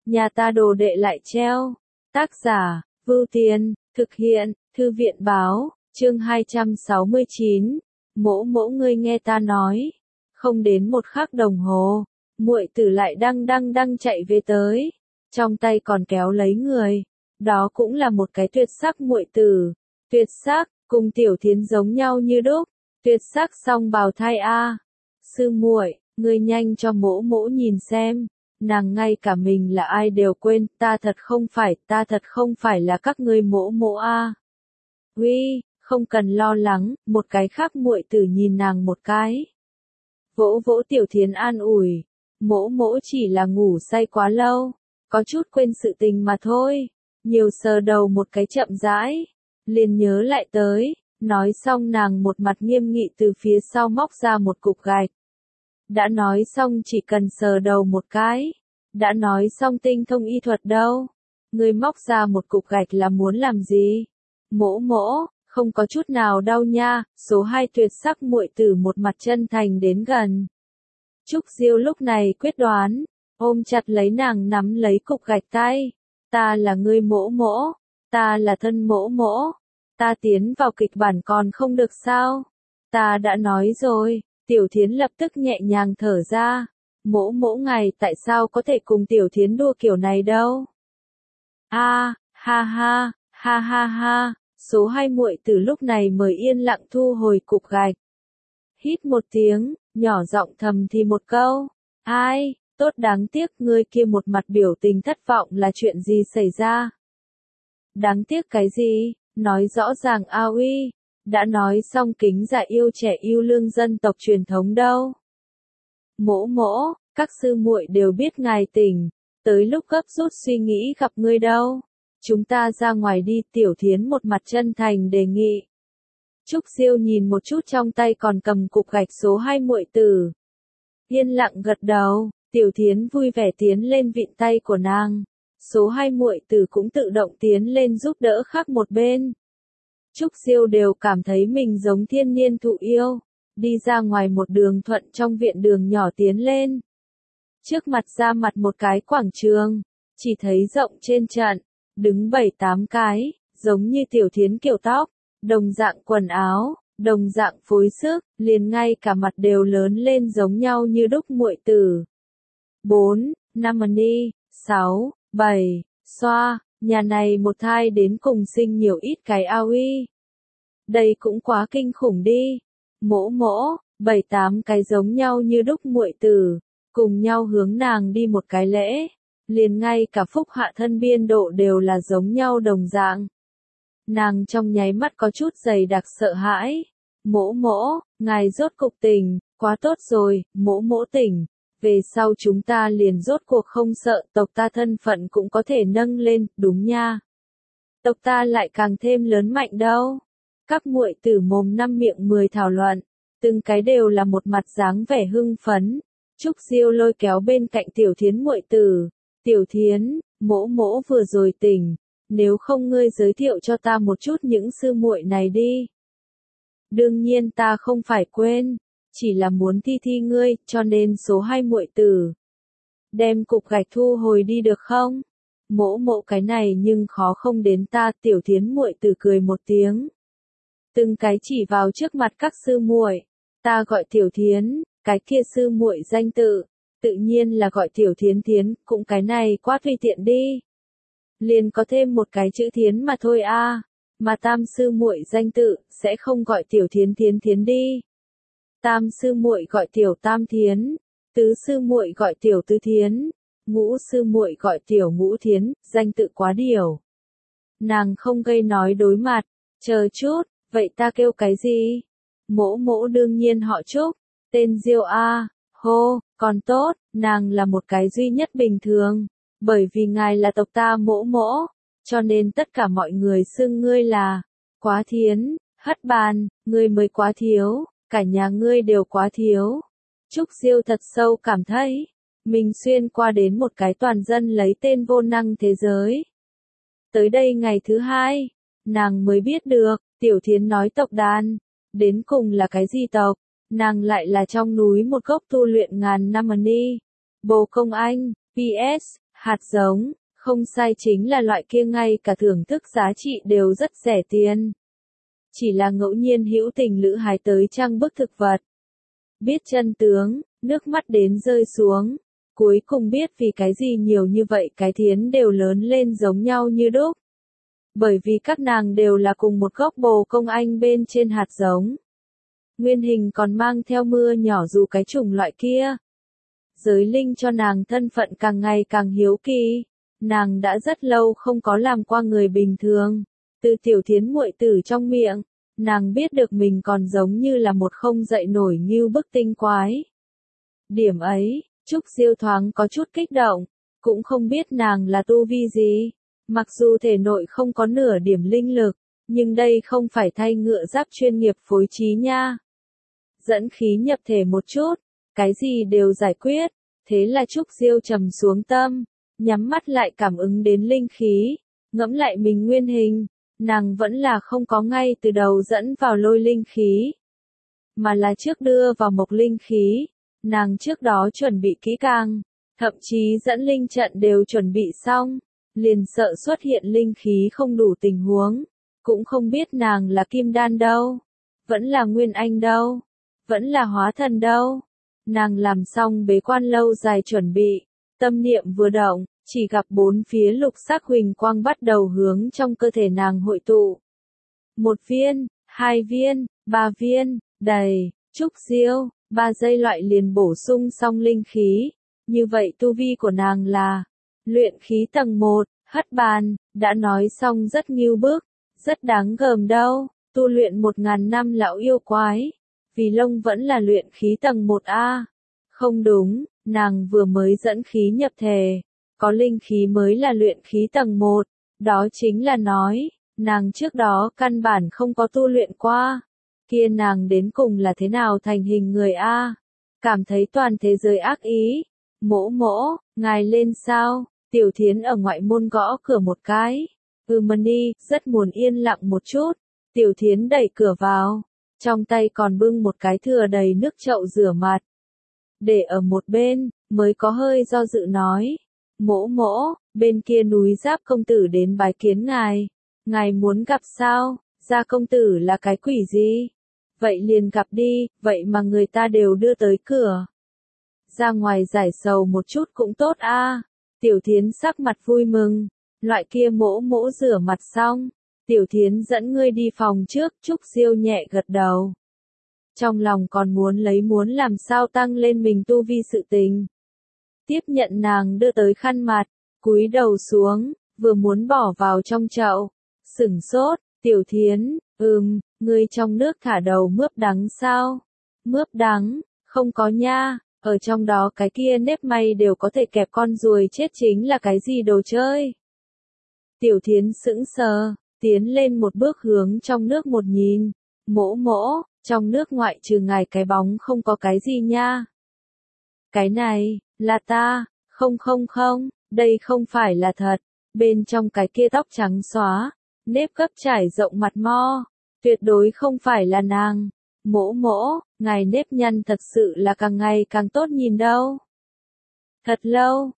nhà ta đồ đệ lại treo. Tác giả, Vưu Tiên, thực hiện, Thư viện báo, chương 269. Mỗ mỗ ngươi nghe ta nói. Không đến một khắc đồng hồ, muội tử lại đang chạy về tới. Trong tay còn kéo lấy người. Đó cũng là một cái tuyệt sắc muội tử. Tuyệt sắc, cùng Tiểu Thiến giống nhau như đúc. Tuyệt sắc song bào thai a. Sư muội, ngươi nhanh cho mỗ mỗ nhìn xem. Nàng ngay cả mình là ai đều quên, ta thật không phải là các ngươi mỗ mỗ a. Uy, không cần lo lắng, một cái khác muội tử nhìn nàng một cái. Vỗ vỗ Tiểu Thiến an ủi, mỗ mỗ chỉ là ngủ say quá lâu, có chút quên sự tình mà thôi. Nhiều sờ đầu một cái chậm rãi, liền nhớ lại tới, nói xong nàng một mặt nghiêm nghị từ phía sau móc ra một cục gạch. Đã nói xong chỉ cần sờ đầu một cái, đã nói xong tinh thông y thuật đâu. Ngươi móc ra một cục gạch là muốn làm gì? Mỗ mỗ, không có chút nào đau nha. Số 2 tuyệt sắc muội tử một mặt chân thành đến gần. Trúc Diêu lúc này quyết đoán, ôm chặt lấy nàng nắm lấy cục gạch tay. Ta là ngươi mỗ mỗ, ta là thân mỗ mỗ, ta tiến vào kịch bản còn không được sao? Ta đã nói rồi. Tiểu Thiến lập tức nhẹ nhàng thở ra. Mỗ mỗ ngài tại sao có thể cùng Tiểu Thiến đua kiểu này đâu? Ha ha. Số 2 muội từ lúc này mới yên lặng thu hồi cục gạch. Hít một tiếng, nhỏ giọng thầm thì một câu. Ai, tốt đáng tiếc, ngươi kia một mặt biểu tình thất vọng là chuyện gì xảy ra? Đáng tiếc cái gì? Nói rõ ràng a uy. Đã nói xong kính dạ yêu trẻ yêu lương dân tộc truyền thống đâu. Mỗ mỗ, các sư muội đều biết ngài tỉnh, tới lúc gấp rút suy nghĩ gặp ngươi đâu. Chúng ta ra ngoài đi. Tiểu Thiến một mặt chân thành đề nghị. Trúc Diêu nhìn một chút trong tay còn cầm cục gạch số 2 muội tử. Yên lặng gật đầu, Tiểu Thiến vui vẻ tiến lên vịn tay của nàng. Số 2 muội tử cũng tự động tiến lên giúp đỡ khác một bên. Trúc Diêu đều cảm thấy mình giống thiên niên thụ yêu, đi ra ngoài một đường thuận trong viện đường nhỏ tiến lên. Trước mặt ra mặt một cái quảng trường, chỉ thấy rộng trên trận, đứng 7-8 cái, giống như Tiểu Thiến kiểu tóc, đồng dạng quần áo, đồng dạng phối sức, liền ngay cả mặt đều lớn lên giống nhau như đúc muội tử. 4, 5 ni, 6, 7, xoa. Nhà này một thai đến cùng sinh nhiều ít cái ao uy. Đây cũng quá kinh khủng đi. Mỗ mỗ, 7-8 cái giống nhau như đúc muội tử, cùng nhau hướng nàng đi một cái lễ. Liền ngay cả phúc hạ thân biên độ đều là giống nhau đồng dạng. Nàng trong nháy mắt có chút dày đặc sợ hãi. Mỗ mỗ, ngài rốt cục tỉnh, quá tốt rồi, mỗ mỗ tỉnh. Về sau chúng ta liền rốt cuộc không sợ, tộc ta thân phận cũng có thể nâng lên, đúng nha. Tộc ta lại càng thêm lớn mạnh đâu. Các muội tử mồm năm miệng 10 thảo luận, từng cái đều là một mặt dáng vẻ hưng phấn. Trúc Diêu lôi kéo bên cạnh Tiểu Thiến muội tử. Tiểu Thiến, mỗ mỗ vừa rồi tỉnh, nếu không ngươi giới thiệu cho ta một chút những sư muội này đi. Đương nhiên ta không phải quên. Chỉ là muốn thi ngươi, cho nên số 2 muội tử. Đem cục gạch thu hồi đi được không? Mỗ mỗ cái này nhưng khó không đến ta. Tiểu Thiến muội tử cười một tiếng. Từng cái chỉ vào trước mặt các sư muội. Ta gọi Tiểu Thiến, cái kia sư muội danh tự. Tự nhiên là gọi Tiểu Thiến Thiến, cũng cái này quá tùy tiện đi. Liền có thêm một cái chữ Thiến mà thôi a. Mà tam sư muội danh tự, sẽ không gọi Tiểu Thiến Thiến đi. Tam sư muội gọi Tiểu Tam Thiến, tứ sư muội gọi Tiểu Tứ Thiến, ngũ sư muội gọi Tiểu Ngũ Thiến, danh tự quá điều. Nàng không gây nói đối mặt, chờ chút, vậy ta kêu cái gì? Mỗ mỗ đương nhiên họ Trúc, tên Diêu a. Hô, còn tốt, nàng là một cái duy nhất bình thường, bởi vì ngài là tộc ta mỗ mỗ, cho nên tất cả mọi người xưng ngươi là Quá Thiến. Hất bàn, ngươi mới quá thiếu. Cả nhà ngươi đều quá thiếu. Trúc Diêu thật sâu cảm thấy, mình xuyên qua đến một cái toàn dân lấy tên vô năng thế giới. Tới đây ngày thứ 2, nàng mới biết được, Tiểu Thiến nói tộc đàn, đến cùng là cái gì tộc, nàng lại là trong núi một gốc tu luyện ngàn năm ni. Bồ Công Anh, PS, Hạt giống, không sai, chính là loại kia ngay cả thưởng thức giá trị đều rất rẻ tiền. Chỉ là ngẫu nhiên hữu tình lữ hái tới trang bức thực vật. Biết chân tướng, nước mắt đến rơi xuống. Cuối cùng biết vì cái gì nhiều như vậy cái thiến đều lớn lên giống nhau như đúc. Bởi vì các nàng đều là cùng một gốc bồ công anh bên trên hạt giống. Nguyên hình còn mang theo mưa nhỏ dù cái chủng loại kia. Giới linh cho nàng thân phận càng ngày càng hiếu kỳ. Nàng đã rất lâu không có làm qua người bình thường. Từ tiểu thiến muội tử trong miệng, nàng biết được mình còn giống như là một không dậy nổi như bức tinh quái. Điểm ấy, Trúc Diêu thoáng có chút kích động, cũng không biết nàng là tu vi gì. Mặc dù thể nội không có nửa điểm linh lực, nhưng đây không phải thay ngựa giáp chuyên nghiệp phối trí nha. Dẫn khí nhập thể một chút, cái gì đều giải quyết, thế là Trúc Diêu trầm xuống tâm, nhắm mắt lại cảm ứng đến linh khí, ngẫm lại mình nguyên hình, nàng vẫn là không có ngay từ đầu dẫn vào lôi linh khí, mà là trước đưa vào mộc linh khí, nàng trước đó chuẩn bị kỹ càng, thậm chí dẫn linh trận đều chuẩn bị xong, liền sợ xuất hiện linh khí không đủ tình huống, cũng không biết nàng là kim đan đâu, vẫn là nguyên anh đâu, vẫn là hóa thần đâu. Nàng làm xong bế quan lâu dài chuẩn bị, tâm niệm vừa động, chỉ gặp bốn phía lục sắc huỳnh quang bắt đầu hướng trong cơ thể nàng hội tụ. 1 viên, 2 viên, 3 viên, đầy, Trúc Diêu, 3 giây loại liền bổ sung xong linh khí. Như vậy tu vi của nàng là luyện khí tầng 1, hất bàn, đã nói xong rất nghiêu bức, rất đáng gờm đâu, tu luyện 1000 năm lão yêu quái. Vì lông vẫn là luyện khí tầng 1A. Không đúng, nàng vừa mới dẫn khí nhập thể, có linh khí mới là luyện khí tầng 1, đó chính là nói, nàng trước đó căn bản không có tu luyện qua. Kia nàng đến cùng là thế nào thành hình người A? Cảm thấy toàn thế giới ác ý. Mỗ mỗ, ngài lên sao? Tiểu Thiến ở ngoại môn gõ cửa một cái. Mani, rất muốn yên lặng một chút. Tiểu Thiến đẩy cửa vào. Trong tay còn bưng một cái thừa đầy nước chậu rửa mặt. Để ở một bên, mới có hơi do dự nói. Mỗ mỗ, bên kia núi Giáp công tử đến bái kiến ngài. Ngài muốn gặp sao? Gia công tử là cái quỷ gì? Vậy liền gặp đi, vậy mà người ta đều đưa tới cửa. Ra ngoài giải sầu một chút cũng tốt a. Tiểu Thiến sắc mặt vui mừng. Loại kia mỗ mỗ rửa mặt xong. Tiểu Thiến dẫn ngươi đi phòng trước, Trúc Diêu nhẹ gật đầu. Trong lòng còn muốn làm sao tăng lên mình tu vi sự tình. Tiếp nhận nàng đưa tới khăn mặt, cúi đầu xuống, vừa muốn bỏ vào trong chậu. Sửng sốt, Tiểu Thiến, ngươi trong nước thả đầu mướp đắng sao? Mướp đắng, không có nha, ở trong đó cái kia nếp may đều có thể kẹp con ruồi chết chính là cái gì đồ chơi? Tiểu Thiến sững sờ. Tiến lên một bước hướng trong nước một nhìn. Mỗ mỗ, trong nước ngoại trừ ngài cái bóng không có cái gì nha. Cái này, là ta, không, đây không phải là thật. Bên trong cái kia tóc trắng xóa, nếp gấp trải rộng mặt mo, tuyệt đối không phải là nàng. Mỗ mỗ, ngài nếp nhăn thật sự là càng ngày càng tốt nhìn đâu. Thật lâu,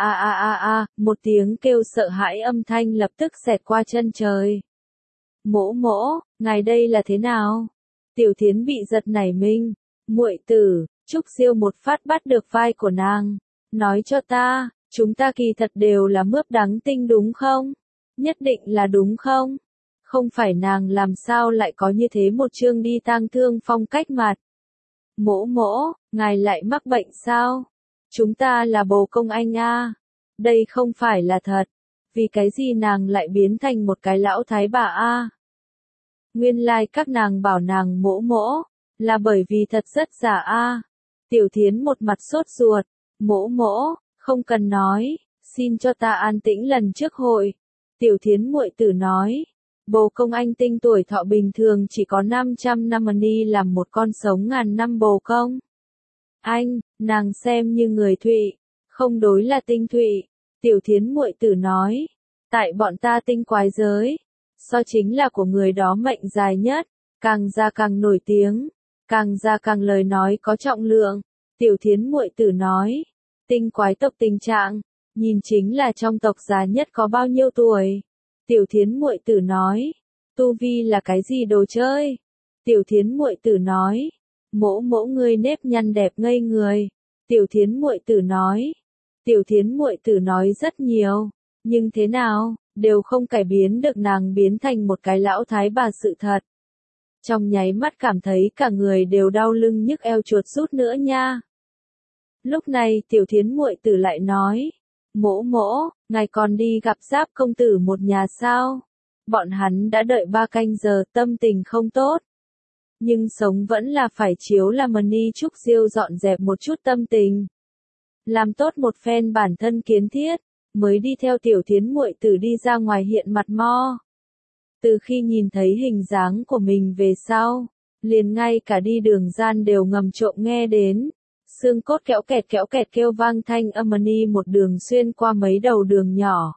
một tiếng kêu sợ hãi âm thanh lập tức xẹt qua chân trời. Mỗ mỗ, ngài đây là thế nào? Tiểu Thiến bị giật nảy mình. Muội tử, Trúc Diêu một phát bắt được vai của nàng. Nói cho ta, chúng ta kỳ thật đều là mướp đắng tinh đúng không? Nhất định là đúng không? Không phải nàng làm sao lại có như thế một chương đi tang thương phong cách mặt. Mỗ mỗ, ngài lại mắc bệnh sao? Chúng ta là bồ công anh a. Đây không phải là thật. Vì cái gì nàng lại biến thành một cái lão thái bà a? Nguyên lai các nàng bảo nàng mỗ mỗ, là bởi vì thật rất giả a. Tiểu Thiến một mặt sốt ruột. Mỗ mỗ, không cần nói, xin cho ta an tĩnh lần trước hội. Tiểu Thiến muội tử nói. Bồ công anh tinh tuổi thọ bình thường chỉ có 500 năm ni làm một con sống ngàn năm bồ công. Anh, nàng xem như người Thụy, không đối là tinh Thụy. Tiểu Thiến muội tử nói, tại bọn ta tinh quái giới, so chính là của người đó mệnh dài nhất, càng ra càng nổi tiếng, càng ra càng lời nói có trọng lượng. Tiểu Thiến muội tử nói, tinh quái tộc tình trạng, nhìn chính là trong tộc già nhất có bao nhiêu tuổi. Tiểu Thiến muội tử nói, tu vi là cái gì đồ chơi? Tiểu Thiến muội tử nói, mỗ mỗ ngươi nếp nhăn đẹp ngây người. Tiểu Thiến muội tử nói, Tiểu Thiến muội tử nói rất nhiều, nhưng thế nào, đều không cải biến được nàng biến thành một cái lão thái bà sự thật. Trong nháy mắt cảm thấy cả người đều đau lưng nhức eo chuột rút nữa nha. Lúc này Tiểu Thiến muội tử lại nói, mỗ mỗ, ngài còn đi gặp Giáp công tử một nhà sao? Bọn hắn đã đợi 3 canh giờ, tâm tình không tốt. Nhưng sống vẫn là phải chiếu làm Mani Trúc Diêu dọn dẹp một chút tâm tình. Làm tốt một phen bản thân kiến thiết, mới đi theo Tiểu Thiến muội tử đi ra ngoài hiện mặt mo. Từ khi nhìn thấy hình dáng của mình về sau, liền ngay cả đi đường gian đều ngầm trộm nghe đến. Xương cốt kéo kẹt kêu vang thanh âm Mani một đường xuyên qua mấy đầu đường nhỏ.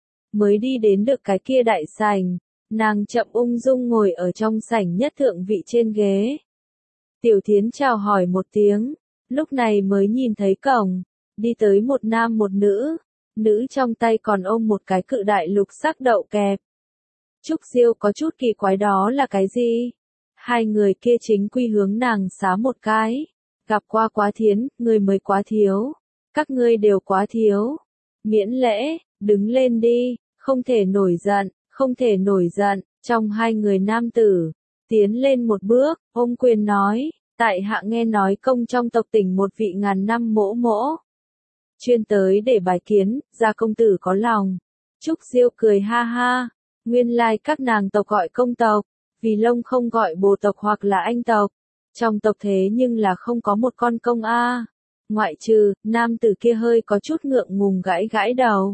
Mới đi đến được cái kia đại sảnh, nàng chậm ung dung ngồi ở trong sảnh nhất thượng vị trên ghế. Tiểu Thiến chào hỏi một tiếng, lúc này mới nhìn thấy cổng, đi tới một nam một nữ, nữ trong tay còn ôm một cái cự đại lục sắc đậu kẹp. Trúc Diêu có chút kỳ quái đó là cái gì? Hai người kia chính quy hướng nàng xá một cái. Gặp qua Quá Thiến, ngươi mới quá thiếu. Các ngươi đều quá thiếu. Miễn lễ, đứng lên đi, không thể nổi giận, không thể nổi giận. Trong hai người nam tử, tiến lên một bước, ôm quyền nói, tại hạ nghe nói công trong tộc tỉnh một vị ngàn năm mỗ mỗ. Chuyên tới để bài kiến, gia công tử có lòng. Trúc Diêu cười ha ha, nguyên lai các nàng tộc gọi công tộc, vì lông không gọi bồ tộc hoặc là anh tộc. Trong tộc thế nhưng là không có một con công a. Ngoại trừ, nam tử kia hơi có chút ngượng ngùng gãi gãi đầu.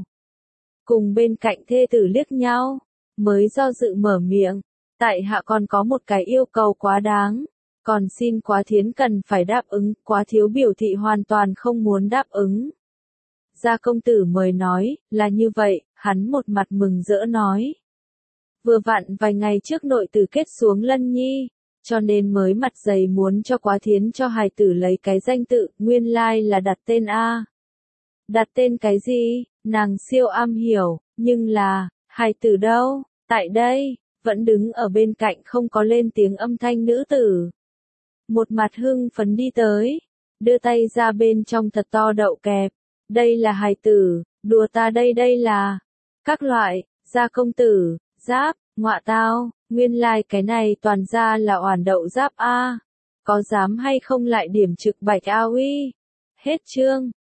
Cùng bên cạnh thê tử liếc nhau, mới do dự mở miệng. Tại hạ còn có một cái yêu cầu quá đáng. Còn xin Quá Thiến cần phải đáp ứng, Quá thiếu biểu thị hoàn toàn không muốn đáp ứng. Gia công tử mời nói, là như vậy, hắn một mặt mừng rỡ nói. Vừa vặn vài ngày trước nội tử kết xuống lân nhi, cho nên mới mặt dày muốn cho Quá Thiến cho hài tử lấy cái danh tự, nguyên lai là đặt tên A. Đặt tên cái gì, nàng siêu am hiểu, nhưng là, hài tử đâu, tại đây, vẫn đứng ở bên cạnh không có lên tiếng âm thanh nữ tử. Một mặt hưng phấn đi tới, đưa tay ra bên trong thật to đậu kẹp, đây là hài tử, đùa ta đây là, các loại, gia công tử, Giáp, ngọa tao, nguyên lai cái này toàn ra là oản đậu Giáp A, có dám hay không lại điểm trực bạch A uy, hết chương.